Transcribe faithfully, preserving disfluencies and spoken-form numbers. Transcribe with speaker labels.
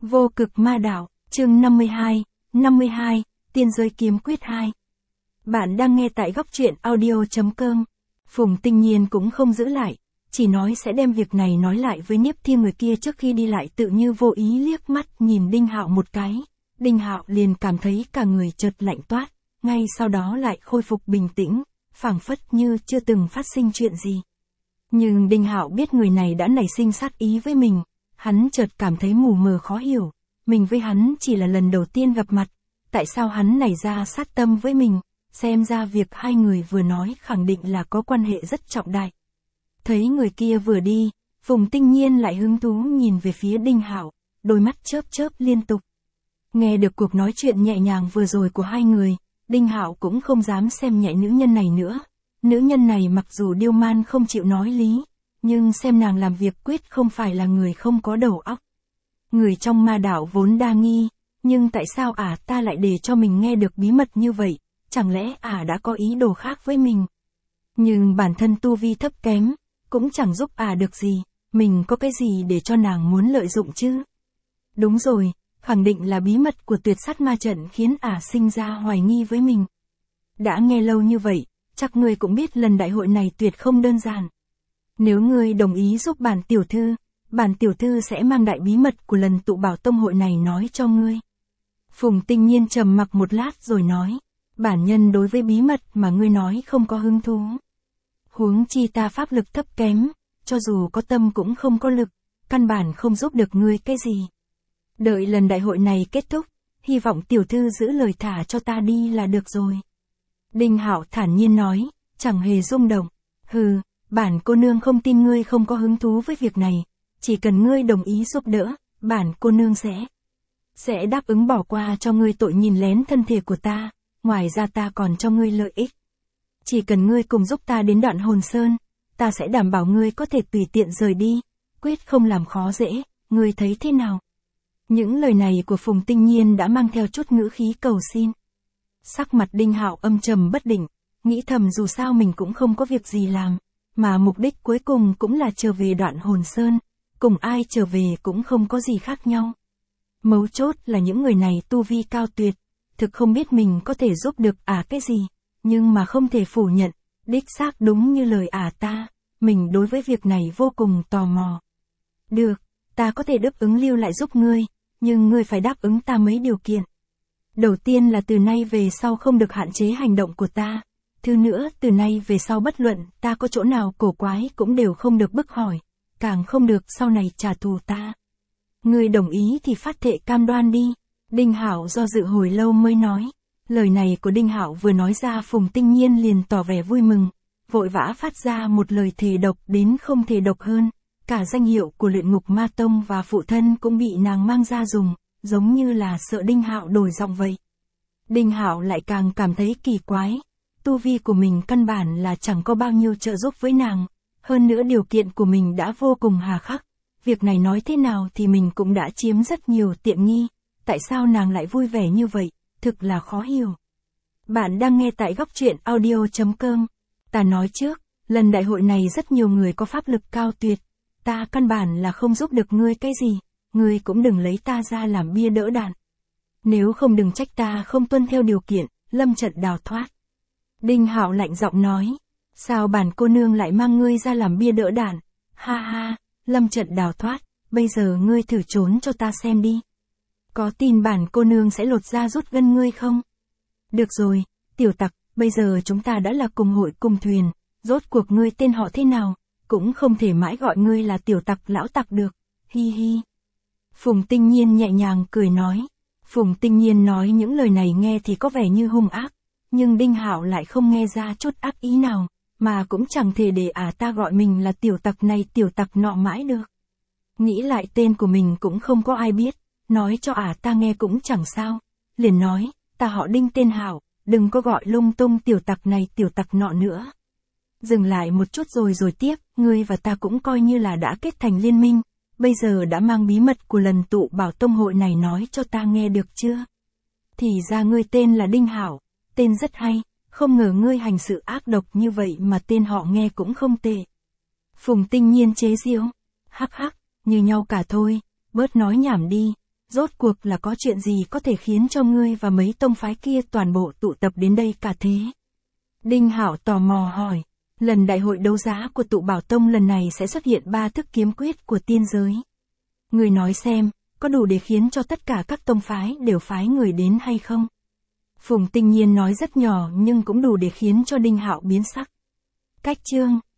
Speaker 1: Vô cực ma đạo, chương năm mươi hai, năm mươi hai, tiên giới kiếm quyết hai. Bạn đang nghe tại góc truyện audio.com. Phùng Tinh Nhiên cũng không giữ lại, chỉ nói sẽ đem việc này nói lại với Niếp Thiên người kia trước khi đi, lại tự như vô ý liếc mắt nhìn Đinh Hạo một cái. Đinh Hạo liền cảm thấy cả người chợt lạnh toát, ngay sau đó lại khôi phục bình tĩnh, phảng phất như chưa từng phát sinh chuyện gì. Nhưng Đinh Hạo biết người này đã nảy sinh sát ý với mình, hắn chợt cảm thấy mù mờ khó hiểu, mình với hắn chỉ là lần đầu tiên gặp mặt, tại sao hắn nảy ra sát tâm với mình, xem ra việc hai người vừa nói khẳng định là có quan hệ rất trọng đại. Thấy người kia vừa đi, Phùng Tinh Nhiên lại hứng thú nhìn về phía Đinh Hạo, đôi mắt chớp chớp liên tục. Nghe được cuộc nói chuyện nhẹ nhàng vừa rồi của hai người, Đinh Hạo cũng không dám xem nhẹ nữ nhân này nữa. Nữ nhân này mặc dù điêu man không chịu nói lý, nhưng xem nàng làm việc quyết không phải là người không có đầu óc. Người trong ma đạo vốn đa nghi, nhưng tại sao ả ta lại để cho mình nghe được bí mật như vậy, chẳng lẽ ả đã có ý đồ khác với mình? Nhưng bản thân tu vi thấp kém, cũng chẳng giúp ả được gì, mình có cái gì để cho nàng muốn lợi dụng chứ? Đúng rồi, khẳng định là bí mật của tuyệt sát ma trận khiến ả sinh ra hoài nghi với mình. Đã nghe lâu như vậy, chắc ngươi cũng biết lần đại hội này tuyệt không đơn giản. Nếu ngươi đồng ý giúp bản tiểu thư, bản tiểu thư sẽ mang đại bí mật của lần tụ bảo tông hội này nói cho ngươi. Phùng Tinh Nhiên trầm mặc một lát rồi nói, bản nhân đối với bí mật mà ngươi nói không có hứng thú. Huống chi ta pháp lực thấp kém, cho dù có tâm cũng không có lực, căn bản không giúp được ngươi cái gì. Đợi lần đại hội này kết thúc, hy vọng tiểu thư giữ lời thả cho ta đi là được rồi. Đinh Hạo thản nhiên nói, chẳng hề rung động. Hừ, bản cô nương không tin ngươi không có hứng thú với việc này, chỉ cần ngươi đồng ý giúp đỡ, bản cô nương sẽ sẽ đáp ứng bỏ qua cho ngươi tội nhìn lén thân thể của ta, ngoài ra ta còn cho ngươi lợi ích. Chỉ cần ngươi cùng giúp ta đến Đoạn Hồn Sơn, ta sẽ đảm bảo ngươi có thể tùy tiện rời đi, quyết không làm khó dễ, ngươi thấy thế nào? Những lời này của Phùng Tinh Nhiên đã mang theo chút ngữ khí cầu xin. Sắc mặt Đinh Hạo âm trầm bất định, nghĩ thầm dù sao mình cũng không có việc gì làm, mà mục đích cuối cùng cũng là trở về Đoạn Hồn Sơn, cùng ai trở về cũng không có gì khác nhau. Mấu chốt là những người này tu vi cao tuyệt, thực không biết mình có thể giúp được ả cái gì, nhưng mà không thể phủ nhận, đích xác đúng như lời ả ta, mình đối với việc này vô cùng tò mò. Được, ta có thể đáp ứng lưu lại giúp ngươi, nhưng ngươi phải đáp ứng ta mấy điều kiện. Đầu tiên là từ nay về sau không được hạn chế hành động của ta. Thứ nữa, từ nay về sau bất luận ta có chỗ nào cổ quái cũng đều không được bức hỏi, càng không được sau này trả thù ta. Ngươi đồng ý thì phát thệ cam đoan đi. Đinh Hạo do dự hồi lâu mới nói. Lời này của Đinh Hạo vừa nói ra, Phùng Tinh Nhiên liền tỏ vẻ vui mừng, vội vã phát ra một lời thề độc đến không thể độc hơn. Cả danh hiệu của Luyện Ngục Ma Tông và phụ thân cũng bị nàng mang ra dùng, giống như là sợ Đinh Hạo đổi giọng vậy. Đinh Hạo lại càng cảm thấy kỳ quái. Tu vi của mình căn bản là chẳng có bao nhiêu trợ giúp với nàng, hơn nữa điều kiện của mình đã vô cùng hà khắc. Việc này nói thế nào thì mình cũng đã chiếm rất nhiều tiện nghi, tại sao nàng lại vui vẻ như vậy, thực là khó hiểu. Bạn đang nghe tại góc truyện audio.com. Ta nói trước, lần đại hội này rất nhiều người có pháp lực cao tuyệt, ta căn bản là không giúp được ngươi cái gì, ngươi cũng đừng lấy ta ra làm bia đỡ đạn. Nếu không đừng trách ta không tuân theo điều kiện, lâm trận đào thoát. Đinh Hạo lạnh giọng nói, sao bản cô nương lại mang ngươi ra làm bia đỡ đạn? Ha ha, lâm trận đào thoát, bây giờ ngươi thử trốn cho ta xem đi. Có tin bản cô nương sẽ lột da rút gân ngươi không? Được rồi, tiểu tặc, bây giờ chúng ta đã là cùng hội cùng thuyền, rốt cuộc ngươi tên họ thế nào, cũng không thể mãi gọi ngươi là tiểu tặc lão tặc được, hi hi. Phùng Tinh Nhiên nhẹ nhàng cười nói. Phùng Tinh Nhiên nói những lời này nghe thì có vẻ như hung ác, nhưng Đinh Hạo lại không nghe ra chút ác ý nào, mà cũng chẳng thể để ả ta gọi mình là tiểu tặc này tiểu tặc nọ mãi được. Nghĩ lại tên của mình cũng không có ai biết, nói cho ả ta nghe cũng chẳng sao, liền nói, ta họ Đinh tên Hạo, đừng có gọi lung tung tiểu tặc này tiểu tặc nọ nữa. Dừng lại một chút rồi rồi tiếp, ngươi và ta cũng coi như là đã kết thành liên minh. Bây giờ đã mang bí mật của lần tụ bảo tông hội này nói cho ta nghe được chưa? Thì ra ngươi tên là Đinh Hạo, tên rất hay, không ngờ ngươi hành sự ác độc như vậy mà tên họ nghe cũng không tệ. Phùng Tinh Nhiên chế giễu, hắc hắc, như nhau cả thôi, bớt nói nhảm đi, Rốt cuộc là có chuyện gì có thể khiến cho ngươi và mấy tông phái kia toàn bộ tụ tập đến đây cả thế? Đinh Hạo tò mò hỏi. Lần đại hội đấu giá của tụ bảo tông lần này sẽ xuất hiện ba thức kiếm quyết của tiên giới. Người nói xem, có đủ để khiến cho tất cả các tông phái đều phái người đến hay không? Phùng Tinh Nhiên nói rất nhỏ nhưng cũng đủ để khiến cho Đinh Hạo biến sắc. Cách chương